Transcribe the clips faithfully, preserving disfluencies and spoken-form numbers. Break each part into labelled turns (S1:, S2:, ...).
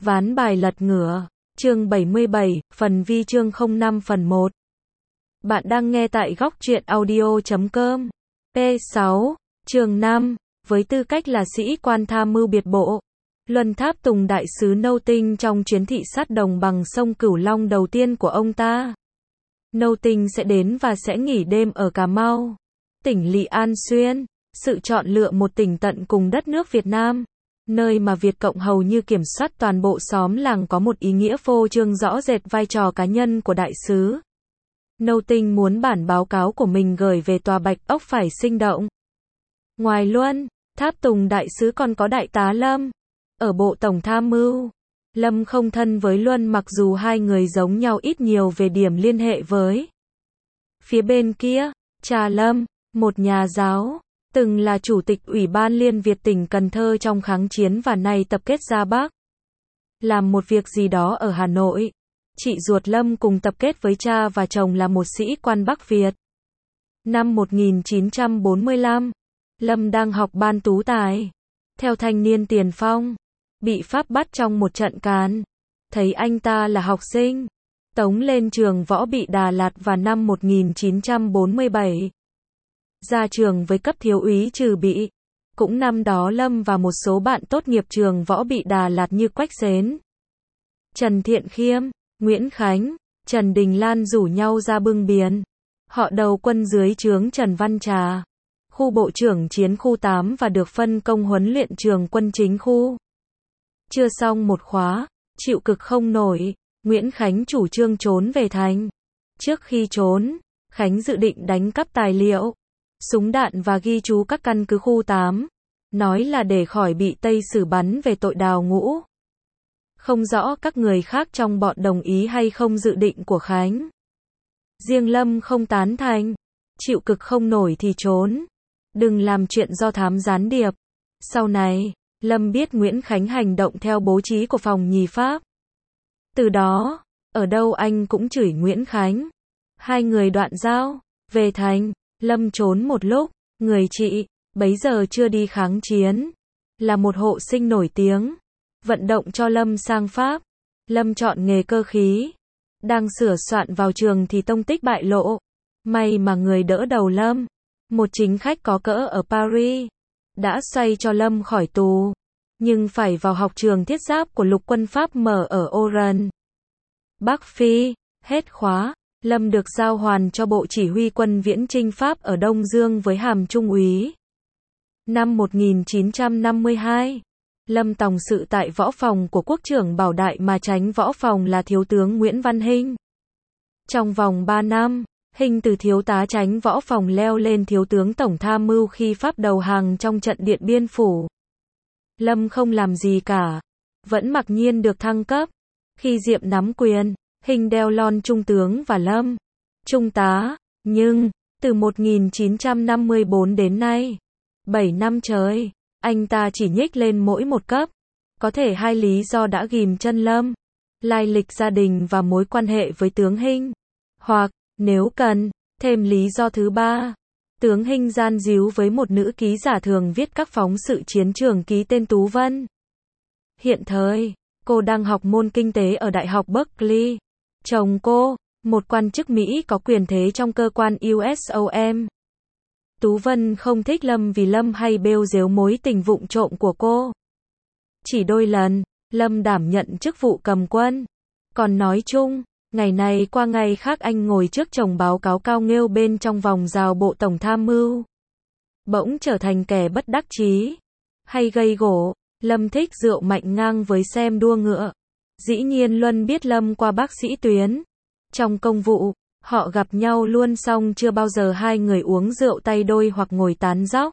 S1: Ván bài lật ngửa, chương bảy mươi bảy, phần vi chương không năm phần một. Bạn đang nghe tại góc truyện audio chấm com. P sáu, chương năm, với tư cách là sĩ quan tham mưu biệt bộ, Luân Tháp Tùng đại sứ Nâu Tinh trong chuyến thị sát đồng bằng sông Cửu Long đầu tiên của ông ta. Nâu Tinh sẽ đến và sẽ nghỉ đêm ở Cà Mau, tỉnh Lị An Xuyên, sự chọn lựa một tỉnh tận cùng đất nước Việt Nam, nơi mà Việt Cộng hầu như kiểm soát toàn bộ xóm làng có một ý nghĩa phô trương rõ rệt vai trò cá nhân của đại sứ. Nâu Tinh muốn bản báo cáo của mình gửi về tòa Bạch Ốc phải sinh động. Ngoài Luân Tháp Tùng đại sứ còn có đại tá Lâm, ở Bộ Tổng Tham mưu. Lâm không thân với Luân mặc dù hai người giống nhau ít nhiều về điểm liên hệ với. Phía bên kia, cha Lâm, một nhà giáo, từng là chủ tịch Ủy ban Liên Việt tỉnh Cần Thơ trong kháng chiến và nay tập kết ra Bắc. Làm một việc gì đó ở Hà Nội. Chị ruột Lâm cùng tập kết với cha và chồng là một sĩ quan Bắc Việt. Năm một nghìn chín trăm bốn mươi lăm, Lâm đang học ban tú tài. Theo thanh niên tiền phong, bị Pháp bắt trong một trận càn. Thấy anh ta là học sinh, tống lên trường Võ Bị Đà Lạt vào năm một nghìn chín trăm bốn mươi bảy. Ra trường với cấp thiếu úy trừ bị. Cũng năm đó Lâm và một số bạn tốt nghiệp trường Võ Bị Đà Lạt như Quách Xến, Trần Thiện Khiêm, Nguyễn Khánh, Trần Đình Lan rủ nhau ra bưng biển. Họ đầu quân dưới trướng Trần Văn Trà, khu bộ trưởng chiến khu tám và được phân công huấn luyện trường quân chính khu. Chưa xong một khóa, chịu cực không nổi, Nguyễn Khánh chủ trương trốn về thành. Trước khi trốn, Khánh dự định đánh cắp tài liệu, súng đạn và ghi chú các căn cứ khu tám, nói là để khỏi bị Tây xử bắn về tội đào ngũ. Không rõ các người khác trong bọn đồng ý hay không dự định của Khánh. Riêng Lâm không tán thành, chịu cực không nổi thì trốn, đừng làm chuyện do thám gián điệp. Sau này, Lâm biết Nguyễn Khánh hành động theo bố trí của phòng nhì Pháp. Từ đó, ở đâu anh cũng chửi Nguyễn Khánh. Hai người đoạn giao, về thành, Lâm trốn một lúc, người chị, bấy giờ chưa đi kháng chiến, là một hộ sinh nổi tiếng, vận động cho Lâm sang Pháp. Lâm chọn nghề cơ khí, đang sửa soạn vào trường thì tông tích bại lộ. May mà người đỡ đầu Lâm, một chính khách có cỡ ở Paris, đã xoay cho Lâm khỏi tù, nhưng phải vào học trường thiết giáp của lục quân Pháp mở ở Oran, Bắc Phi. Hết khóa, Lâm được giao hoàn cho Bộ Chỉ huy quân viễn chinh Pháp ở Đông Dương với hàm trung úy. Năm một nghìn chín trăm năm mươi hai, Lâm tòng sự tại võ phòng của quốc trưởng Bảo Đại mà tránh võ phòng là thiếu tướng Nguyễn Văn Hinh. Trong vòng ba năm, Hinh từ thiếu tá tránh võ phòng leo lên thiếu tướng tổng tham mưu khi Pháp đầu hàng trong trận Điện Biên Phủ. Lâm không làm gì cả, vẫn mặc nhiên được thăng cấp. Khi Diệm nắm quyền, Hinh đeo lon trung tướng và Lâm trung tá, nhưng từ một nghìn chín trăm năm mươi tư đến nay, bảy năm trời, anh ta chỉ nhích lên mỗi một cấp. Có thể hai lý do đã ghìm chân Lâm, lai lịch gia đình và mối quan hệ với tướng Hinh, hoặc, nếu cần, thêm lý do thứ ba, tướng Hinh gian díu với một nữ ký giả thường viết các phóng sự chiến trường ký tên Tú Vân. Hiện thời, cô đang học môn kinh tế ở Đại học Berkeley. Chồng cô, một quan chức Mỹ có quyền thế trong cơ quan u ét o em. Tú Vân không thích Lâm vì Lâm hay bêu dếu mối tình vụng trộm của cô. Chỉ đôi lần, Lâm đảm nhận chức vụ cầm quân. Còn nói chung, ngày này qua ngày khác anh ngồi trước chồng báo cáo cao nghêu bên trong vòng rào Bộ Tổng Tham mưu. Bỗng trở thành kẻ bất đắc chí, hay gây gổ. Lâm thích rượu mạnh ngang với xem đua ngựa. Dĩ nhiên Luân biết Lâm qua bác sĩ Tuyến. Trong công vụ, họ gặp nhau luôn xong chưa bao giờ hai người uống rượu tay đôi hoặc ngồi tán dóc.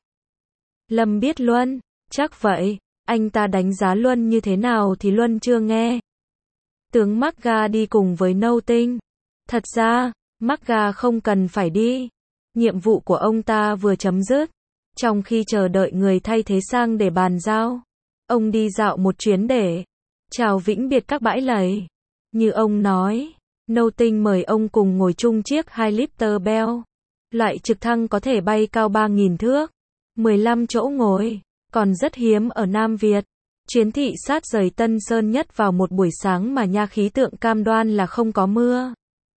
S1: Lâm biết Luân, chắc vậy, anh ta đánh giá Luân như thế nào thì Luân chưa nghe. Tướng Magga đi cùng với Nâu Tinh. Thật ra, Magga không cần phải đi. Nhiệm vụ của ông ta vừa chấm dứt. Trong khi chờ đợi người thay thế sang để bàn giao, ông đi dạo một chuyến để chào vĩnh biệt các bãi lầy. Như ông nói, Nâu Tinh mời ông cùng ngồi chung chiếc hai liter Bell, loại trực thăng có thể bay cao ba nghìn thước, mười lăm chỗ ngồi, còn rất hiếm ở Nam Việt. Chuyến thị sát rời Tân Sơn Nhất vào một buổi sáng mà nha khí tượng cam đoan là không có mưa.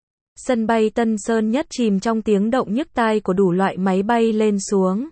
S1: Sân bay Tân Sơn Nhất chìm trong tiếng động nhức tai của đủ loại máy bay lên xuống.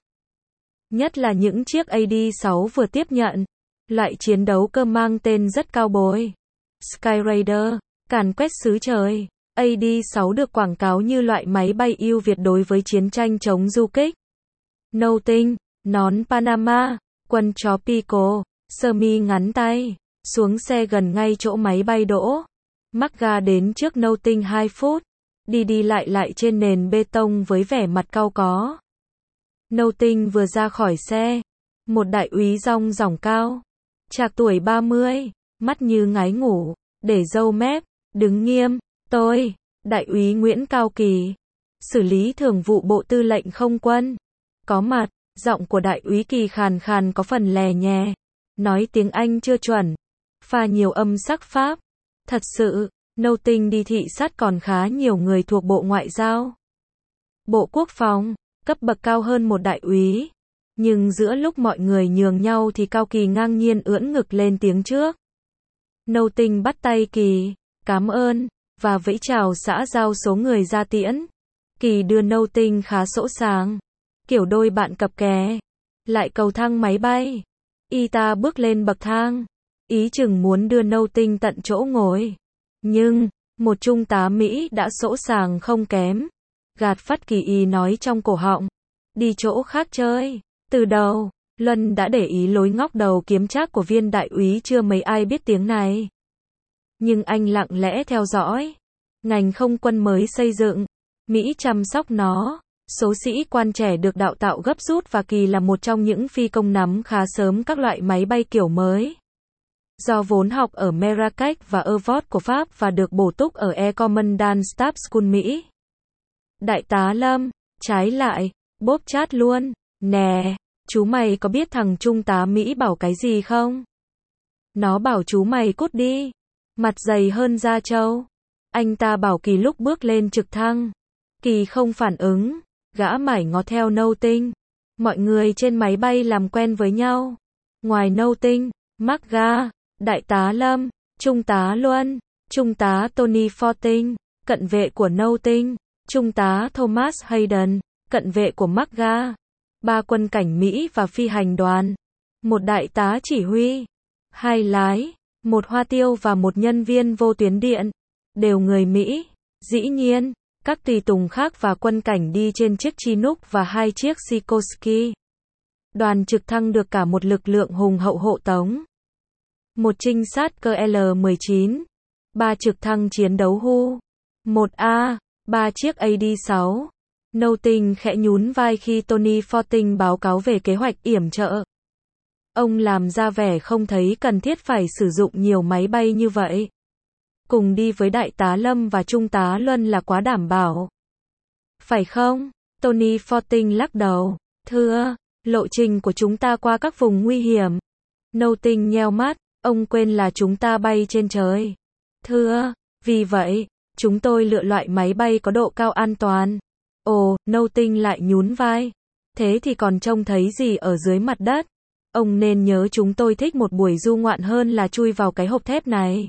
S1: Nhất là những chiếc A D sáu vừa tiếp nhận. Loại chiến đấu cơ mang tên rất cao bồi. Sky Raider, càn quét xứ trời. A D sáu được quảng cáo như loại máy bay ưu việt đối với chiến tranh chống du kích. Nâu tinh, nón Panama, quần tropical, sơ mi ngắn tay, xuống xe gần ngay chỗ máy bay đỗ. Mắc ga đến trước nâu tinh hai phút, đi đi lại lại trên nền bê tông với vẻ mặt cau có. Nâu tinh vừa ra khỏi xe, một đại úy rong ròng cao, trạc tuổi ba mươi, mắt như ngái ngủ, để râu mép, đứng nghiêm, tôi, đại úy Nguyễn Cao Kỳ, xử lý thường vụ Bộ Tư lệnh Không quân. Có mặt, giọng của đại úy Kỳ khàn khàn có phần lè nhè, nói tiếng Anh chưa chuẩn, pha nhiều âm sắc Pháp. Thật sự, nâu tinh đi thị sát còn khá nhiều người thuộc Bộ Ngoại giao, Bộ Quốc phòng, cấp bậc cao hơn một đại úy. Nhưng giữa lúc mọi người nhường nhau thì Cao Kỳ ngang nhiên ưỡn ngực lên tiếng trước. Nâu tinh bắt tay Kỳ, cảm ơn, và vẫy chào xã giao số người ra tiễn. Kỳ đưa nâu tinh khá sỗ sàng, kiểu đôi bạn cặp kè. Lại cầu thang máy bay. Y ta bước lên bậc thang, ý chừng muốn đưa nâu tinh tận chỗ ngồi. Nhưng, một trung tá Mỹ đã sỗ sàng không kém. Gạt phát Kỳ y nói trong cổ họng. Đi chỗ khác chơi. Từ đầu, Luân đã để ý lối ngóc đầu kiếm trác của viên đại úy chưa mấy ai biết tiếng này. Nhưng anh lặng lẽ theo dõi. Ngành không quân mới xây dựng, Mỹ chăm sóc nó. Số sĩ quan trẻ được đào tạo gấp rút và Kỳ là một trong những phi công nắm khá sớm các loại máy bay kiểu mới. Do vốn học ở Marrakech và Ervot của Pháp và được bổ túc ở Air Commandant Staff School Mỹ. Đại tá Lâm, trái lại, bóp chát luôn. Nè, chú mày có biết thằng trung tá Mỹ bảo cái gì không? Nó bảo chú mày cút đi. Mặt dày hơn da trâu. Anh ta bảo Kỳ lúc bước lên trực thăng. Kỳ không phản ứng. Gã mải ngó theo nâu tinh. Mọi người trên máy bay làm quen với nhau. Ngoài nâu tinh, Mắc Ga, đại tá Lâm, trung tá Luân, trung tá Tony Fortin, cận vệ của nâu tinh, trung tá Thomas Hayden, cận vệ của Mắc Ga, ba quân cảnh Mỹ và phi hành đoàn, một đại tá chỉ huy, hai lái, một hoa tiêu và một nhân viên vô tuyến điện, đều người Mỹ. Dĩ nhiên, các tùy tùng khác và quân cảnh đi trên chiếc Chinook và hai chiếc Sikorsky. Đoàn trực thăng được cả một lực lượng hùng hậu hộ tống. Một trinh sát cơ L mười chín, ba trực thăng chiến đấu Hu một A, ba chiếc A D sáu. Nâu tinh khẽ nhún vai khi Tony Fortin báo cáo về kế hoạch yểm trợ. Ông làm ra vẻ không thấy cần thiết phải sử dụng nhiều máy bay như vậy. Cùng đi với đại tá Lâm và trung tá Luân là quá đảm bảo. Phải không? Tony Fortin lắc đầu. Thưa, lộ trình của chúng ta qua các vùng nguy hiểm. Nâu tinh nheo mắt, ông quên là chúng ta bay trên trời. Thưa, vì vậy, chúng tôi lựa loại máy bay có độ cao an toàn. Ồ, nâu tinh lại nhún vai. Thế thì còn trông thấy gì ở dưới mặt đất? Ông nên nhớ chúng tôi thích một buổi du ngoạn hơn là chui vào cái hộp thép này.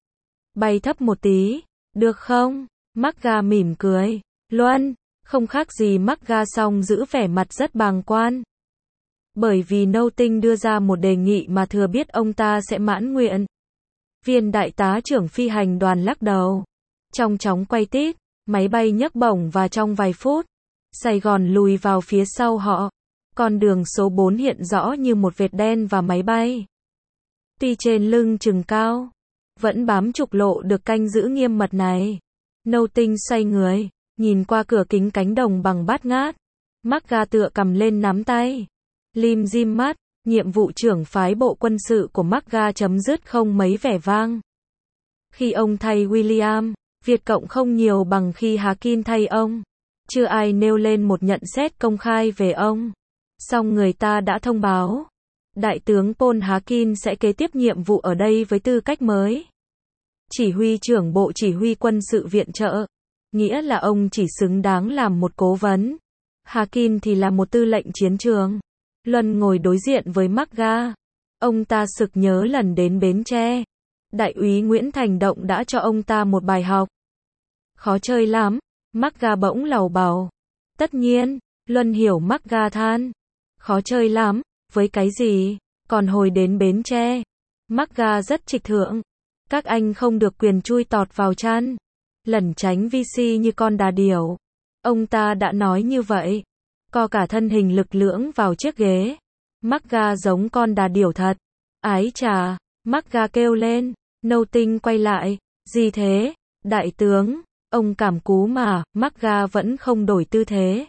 S1: Bay thấp một tí, được không? Mắc Ga mỉm cười. Luân, không khác gì Mắc Ga song giữ vẻ mặt rất bàng quan. Bởi vì nâu tinh đưa ra một đề nghị mà thừa biết ông ta sẽ mãn nguyện. Viên đại tá trưởng phi hành đoàn lắc đầu. Trong chóng quay tít, máy bay nhấc bổng và trong vài phút, Sài Gòn lùi vào phía sau họ. Con đường số bốn hiện rõ như một vệt đen và máy bay. Tuy trên lưng chừng cao, vẫn bám trục lộ được canh giữ nghiêm mật này. Nâu tinh xoay người, nhìn qua cửa kính cánh đồng bằng bát ngát. Mắc Ga tựa cầm lên nắm tay. Lim dim mắt, nhiệm vụ trưởng phái bộ quân sự của Mắc Ga chấm dứt không mấy vẻ vang. Khi ông thay William, Việt Cộng không nhiều bằng khi Hakin thay ông. Chưa ai nêu lên một nhận xét công khai về ông. Song người ta đã thông báo. Đại tướng Paul Hakin sẽ kế tiếp nhiệm vụ ở đây với tư cách mới. Chỉ huy trưởng Bộ Chỉ huy Quân sự viện trợ. Nghĩa là ông chỉ xứng đáng làm một cố vấn. Hakin thì là một tư lệnh chiến trường. Luân ngồi đối diện với Mắc Ga. Ông ta sực nhớ lần đến Bến Tre. Đại úy Nguyễn Thành Động đã cho ông ta một bài học. Khó chơi lắm, Magga bỗng lầu bầu. Tất nhiên, Luân hiểu Magga than. Khó chơi lắm, với cái gì? Còn hồi đến Bến Tre, Magga rất trịch thượng. Các anh không được quyền chui tọt vào chăn, lẩn tránh vi si như con đà điểu. Ông ta đã nói như vậy. Co cả thân hình lực lưỡng vào chiếc ghế. Magga giống con đà điểu thật. Ái chà, Magga kêu lên. Nâu Tinh quay lại. Gì thế, đại tướng? Ông cảm cú mà, Magga vẫn không đổi tư thế.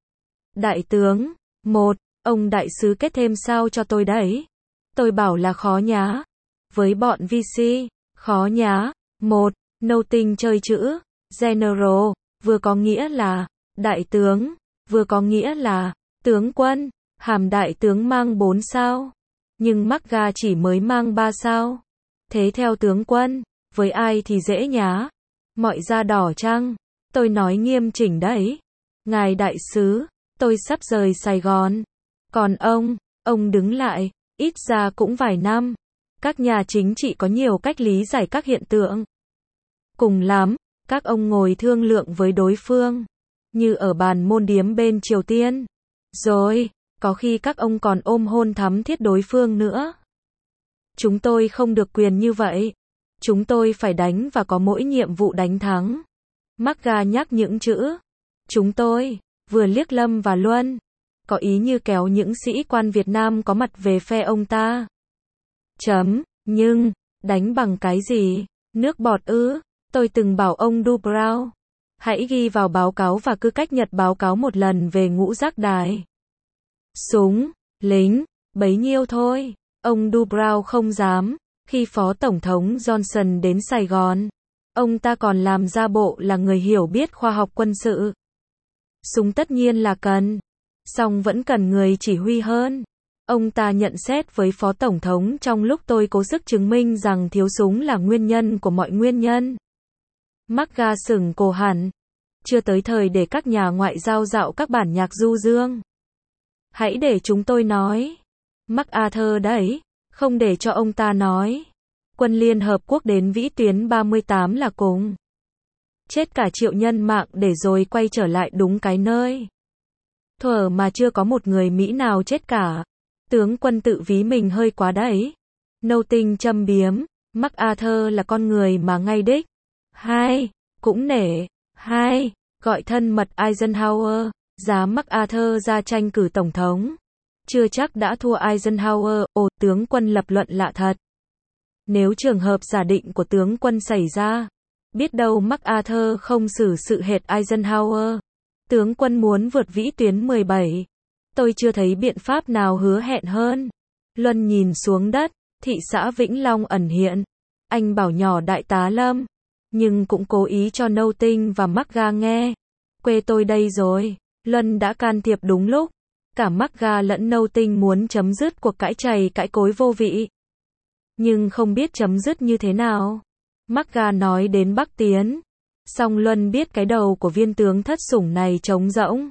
S1: Đại tướng, một, ông đại sứ kết thêm sao cho tôi đấy. Tôi bảo là khó nhá. Với bọn vi si, khó nhá. Một, Nâu Tinh chơi chữ. General, vừa có nghĩa là đại tướng, vừa có nghĩa là tướng quân. Hàm đại tướng mang bốn sao. Nhưng Magga chỉ mới mang ba sao. Thế theo tướng quân, với ai thì dễ nhá. Mọi da đỏ chăng? Tôi nói nghiêm chỉnh đấy. Ngài đại sứ, tôi sắp rời Sài Gòn. Còn ông, ông đứng lại, ít ra cũng vài năm. Các nhà chính trị có nhiều cách lý giải các hiện tượng. Cùng lắm, các ông ngồi thương lượng với đối phương. Như ở bàn môn điếm bên Triều Tiên. Rồi, có khi các ông còn ôm hôn thắm thiết đối phương nữa. Chúng tôi không được quyền như vậy. Chúng tôi phải đánh và có mỗi nhiệm vụ đánh thắng. Magga nhắc những chữ. Chúng tôi, vừa liếc Lâm và Luân. Có ý như kéo những sĩ quan Việt Nam có mặt về phe ông ta. Chấm, nhưng, đánh bằng cái gì? Nước bọt ư? Tôi từng bảo ông Du Brown. Hãy ghi vào báo cáo và cứ cách nhật báo cáo một lần về ngũ giác đài. Súng, lính, bấy nhiêu thôi. Ông Du Brown không dám. Khi Phó Tổng thống Johnson đến Sài Gòn, ông ta còn làm ra bộ là người hiểu biết khoa học quân sự. Súng tất nhiên là cần, song vẫn cần người chỉ huy hơn. Ông ta nhận xét với Phó Tổng thống trong lúc tôi cố sức chứng minh rằng thiếu súng là nguyên nhân của mọi nguyên nhân. Magga sừng cổ hẳn. Chưa tới thời để các nhà ngoại giao dạo các bản nhạc du dương. Hãy để chúng tôi nói. MacArthur đấy. Không để cho ông ta nói. Quân Liên Hợp Quốc đến vĩ tuyến ba mươi tám là cùng. Chết cả triệu nhân mạng để rồi quay trở lại đúng cái nơi. Thuở mà chưa có một người Mỹ nào chết cả. Tướng quân tự ví mình hơi quá đấy. Nâu Tinh châm biếm. MacArthur là con người mà ngay đích. Hai, cũng nể. Hai, gọi thân mật Eisenhower. Giá MacArthur ra tranh cử tổng thống. Chưa chắc đã thua Eisenhower. Ồ, tướng quân lập luận lạ thật. Nếu trường hợp giả định của tướng quân xảy ra, biết đâu MacArthur không xử sự hệt Eisenhower. Tướng quân muốn vượt vĩ tuyến mười bảy. Tôi chưa thấy biện pháp nào hứa hẹn hơn. Luân nhìn xuống đất, thị xã Vĩnh Long ẩn hiện. Anh bảo nhỏ đại tá Lâm, nhưng cũng cố ý cho Nâu Tinh và Magga nghe. Quê tôi đây rồi. Luân đã can thiệp đúng lúc. Cả Magga lẫn Nâu Tinh muốn chấm dứt cuộc cãi chày cãi cối vô vị. Nhưng không biết chấm dứt như thế nào. Magga nói đến Bắc Tiến. Song Luân biết cái đầu của viên tướng thất sủng này trống rỗng.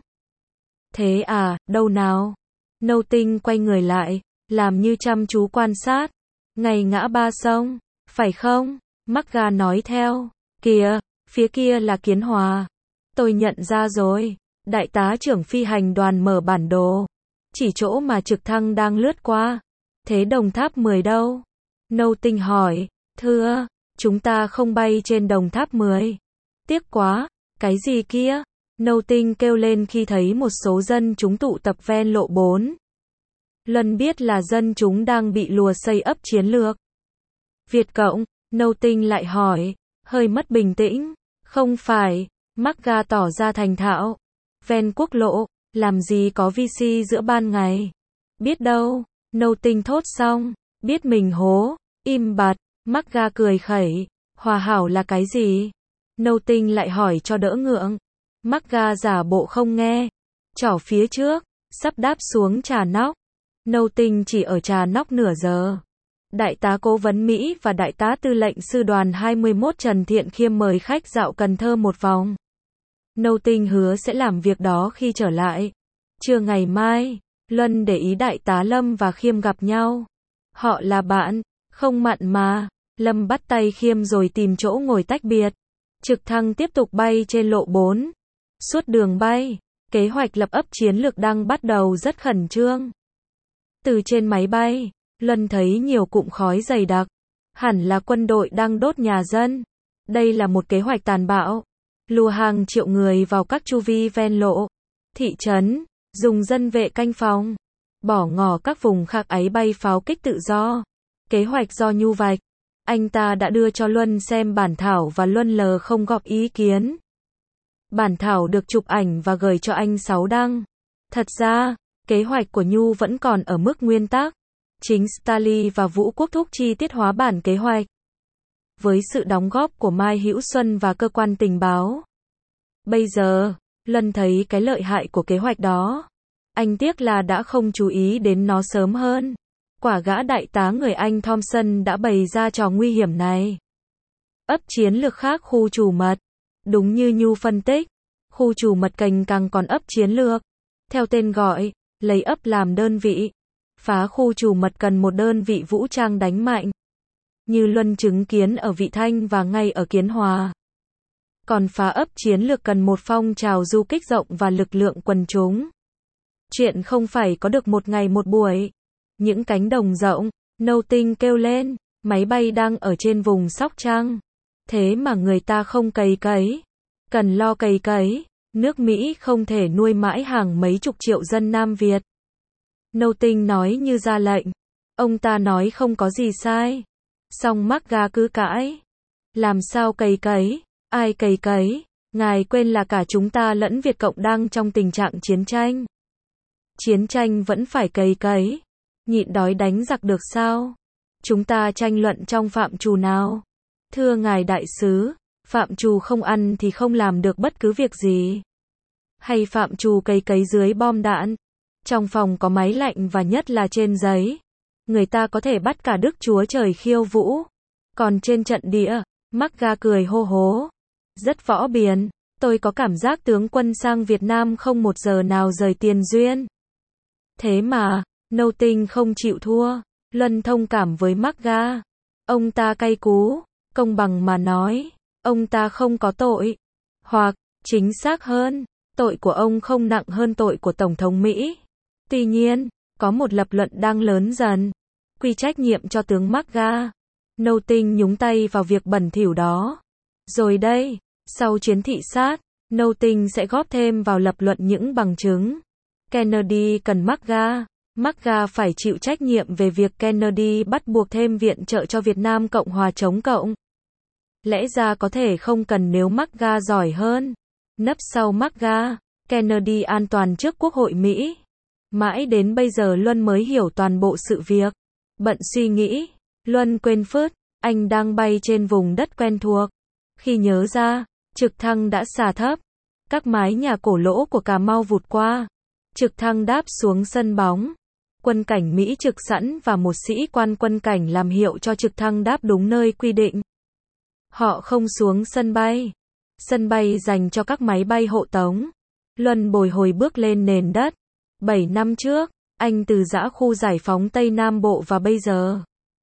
S1: Thế à, đâu nào? Nâu Tinh quay người lại, làm như chăm chú quan sát. Ngay ngã ba sông, phải không? Magga nói theo. Kìa, phía kia là Kiến Hòa. Tôi nhận ra rồi. Đại tá trưởng phi hành đoàn mở bản đồ. Chỉ chỗ mà trực thăng đang lướt qua. Thế Đồng Tháp mười đâu? Nâu Tinh hỏi. Thưa, chúng ta không bay trên Đồng Tháp mười. Tiếc quá. Cái gì kia? Nâu Tinh kêu lên khi thấy một số dân chúng tụ tập ven lộ bốn. Luân biết là dân chúng đang bị lùa xây ấp chiến lược. Việt Cộng, Nâu Tinh lại hỏi, hơi mất bình tĩnh. Không phải, Magga tỏ ra thành thạo. Ven quốc lộ, làm gì có vi si giữa ban ngày. Biết đâu, Nâu Tinh thốt xong, biết mình hố, im bặt. Magga cười khẩy, hòa hảo là cái gì? Nâu Tinh lại hỏi cho đỡ ngượng. Magga giả bộ không nghe, trỏ phía trước, sắp đáp xuống Trà Nóc. Nâu Tinh chỉ ở Trà Nóc nửa giờ. Đại tá cố vấn Mỹ và đại tá tư lệnh sư đoàn hai mươi mốt Trần Thiện Khiêm mời khách dạo Cần Thơ một vòng. Nâu Tinh hứa sẽ làm việc đó khi trở lại. Trưa ngày mai, Luân để ý đại tá Lâm và Khiêm gặp nhau. Họ là bạn, không mặn mà. Lâm bắt tay Khiêm rồi tìm chỗ ngồi tách biệt. Trực thăng tiếp tục bay trên lộ bốn. Suốt đường bay, kế hoạch lập ấp chiến lược đang bắt đầu rất khẩn trương. Từ trên máy bay, Luân thấy nhiều cụm khói dày đặc. Hẳn là quân đội đang đốt nhà dân. Đây là một kế hoạch tàn bạo. Lùa hàng triệu người vào các chu vi ven lộ, thị trấn, dùng dân vệ canh phòng. Bỏ ngỏ các vùng khác ấy bay pháo kích tự do. Kế hoạch do Nhu vạch. Anh ta đã đưa cho Luân xem bản thảo và Luân lờ không góp ý kiến. Bản thảo được chụp ảnh và gửi cho anh Sáu đăng. Thật ra, kế hoạch của Nhu vẫn còn ở mức nguyên tắc. Chính Stalin và Vũ Quốc Thúc chi tiết hóa bản kế hoạch. Với sự đóng góp của Mai Hữu Xuân và cơ quan tình báo. Bây giờ, Luân thấy cái lợi hại của kế hoạch đó. Anh tiếc là đã không chú ý đến nó sớm hơn. Quả gã đại tá người Anh Thompson đã bày ra trò nguy hiểm này. Ấp chiến lược khác khu trù mật. Đúng như Nhu phân tích, khu trù mật cành càng còn ấp chiến lược. Theo tên gọi, lấy ấp làm đơn vị. Phá khu trù mật cần một đơn vị vũ trang đánh mạnh. Như Luân chứng kiến ở Vị Thanh và ngay ở Kiến Hòa. Còn phá ấp chiến lược cần một phong trào du kích rộng và lực lượng quần chúng. Chuyện không phải có được một ngày một buổi. Những cánh đồng rộng, nâu tinh kêu lên, máy bay đang ở trên vùng Sóc Trăng. Thế mà người ta không cày cấy. Cần lo cày cấy, nước Mỹ không thể nuôi mãi hàng mấy chục triệu dân Nam Việt. Nâu tinh nói như ra lệnh. Ông ta nói không có gì sai. Song MacGa cứ cãi. Làm sao cày cấy? Ai cày cấy? Ngài quên là cả chúng ta lẫn Việt Cộng đang trong tình trạng chiến tranh. Chiến tranh vẫn phải cày cấy. Nhịn đói đánh giặc được sao? Chúng ta tranh luận trong phạm trù nào? Thưa ngài đại sứ, phạm trù không ăn thì không làm được bất cứ việc gì. Hay phạm trù cày cấy dưới bom đạn? Trong phòng có máy lạnh và nhất là trên giấy. Người ta có thể bắt cả Đức Chúa Trời khiêu vũ. Còn trên trận địa, MacGa cười hô hố. Rất võ biền, tôi có cảm giác tướng quân sang Việt Nam không một giờ nào rời tiền duyên. Thế mà, Nâu tinh không chịu thua. Luân thông cảm với MacGa. Ông ta cay cú, công bằng mà nói. Ông ta không có tội. Hoặc, chính xác hơn, tội của ông không nặng hơn tội của Tổng thống Mỹ. Tuy nhiên, có một lập luận đang lớn dần. Quy trách nhiệm cho tướng MacGa. Nâu tinh nhúng tay vào việc bẩn thỉu đó. Rồi đây, sau chuyến thị sát, Nâu tinh sẽ góp thêm vào lập luận những bằng chứng. Kennedy cần MacGa. MacGa phải chịu trách nhiệm về việc Kennedy bắt buộc thêm viện trợ cho Việt Nam Cộng Hòa chống Cộng. Lẽ ra có thể không cần nếu MacGa giỏi hơn. Nấp sau MacGa, Kennedy an toàn trước Quốc hội Mỹ. Mãi đến bây giờ Luân mới hiểu toàn bộ sự việc. Bận suy nghĩ, Luân quên phớt, anh đang bay trên vùng đất quen thuộc. Khi nhớ ra, trực thăng đã xà thấp. Các mái nhà cổ lỗ của Cà Mau vụt qua. Trực thăng đáp xuống sân bóng. Quân cảnh Mỹ trực sẵn và một sĩ quan quân cảnh làm hiệu cho trực thăng đáp đúng nơi quy định. Họ không xuống sân bay. Sân bay dành cho các máy bay hộ tống. Luân bồi hồi bước lên nền đất. Bảy năm trước, anh từ giã khu giải phóng Tây Nam Bộ và bây giờ.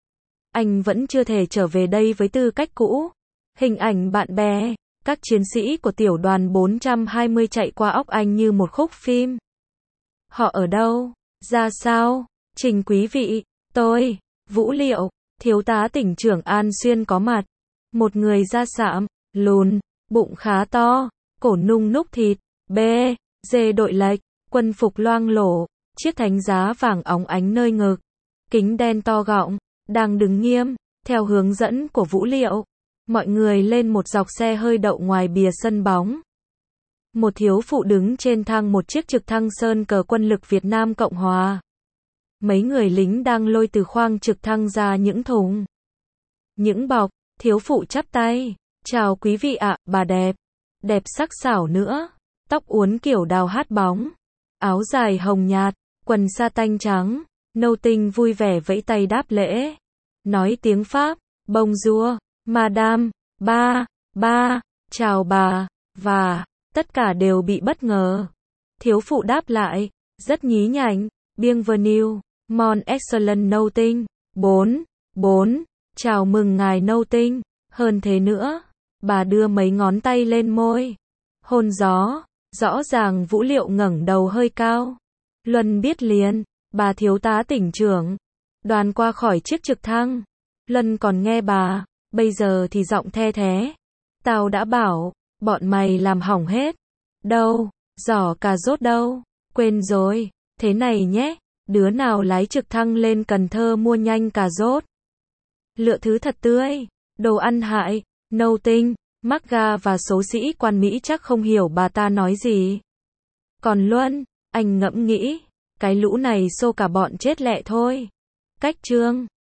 S1: Anh vẫn chưa thể trở về đây với tư cách cũ. Hình ảnh bạn bè, các chiến sĩ của tiểu đoàn bốn trăm hai mươi chạy qua óc anh như một khúc phim. Họ ở đâu? Ra sao? Trình quý vị, tôi, Vũ Liệu, thiếu tá tỉnh trưởng An Xuyên có mặt. Một người da sạm, lùn, bụng khá to, cổ nung núc thịt, bê, dê đội lệch, quân phục loang lổ, chiếc thánh giá vàng óng ánh nơi ngực, kính đen to gọng, đang đứng nghiêm, theo hướng dẫn của Vũ Liệu. Mọi người lên một dọc xe hơi đậu ngoài bìa sân bóng. Một thiếu phụ đứng trên thang một chiếc trực thăng sơn cờ quân lực Việt Nam Cộng Hòa. Mấy người lính đang lôi từ khoang trực thăng ra những thùng, những bọc. Thiếu phụ chắp tay. Chào quý vị ạ, bà đẹp. Đẹp sắc sảo nữa. Tóc uốn kiểu đào hát bóng. Áo dài hồng nhạt, quần sa tanh trắng. Nâu tinh vui vẻ vẫy tay đáp lễ. Nói tiếng Pháp, bonjour, madame, ba, ba, chào bà, và, tất cả đều bị bất ngờ. Thiếu phụ đáp lại, rất nhí nhảnh, bienvenue, mon excellent nâu tinh, Bốn, bốn, chào mừng ngài Nâu Tinh. Hơn thế nữa, bà đưa mấy ngón tay lên môi. Hôn gió, rõ ràng Vũ Liệu ngẩng đầu hơi cao. Luân biết liền, bà thiếu tá tỉnh trưởng. Đoàn qua khỏi chiếc trực thăng. Luân còn nghe bà, bây giờ thì giọng the thế. Tao đã bảo, bọn mày làm hỏng hết. Đâu, giỏ cà rốt đâu? Quên rồi, thế này nhé, đứa nào lái trực thăng lên Cần Thơ mua nhanh cà rốt. Lựa thứ thật tươi, đồ ăn hại, Nâu Tinh, MacGa và số sĩ quan Mỹ chắc không hiểu bà ta nói gì. Còn Luân, anh ngẫm nghĩ, cái lũ này xô cả bọn chết lẹ thôi. Cách chương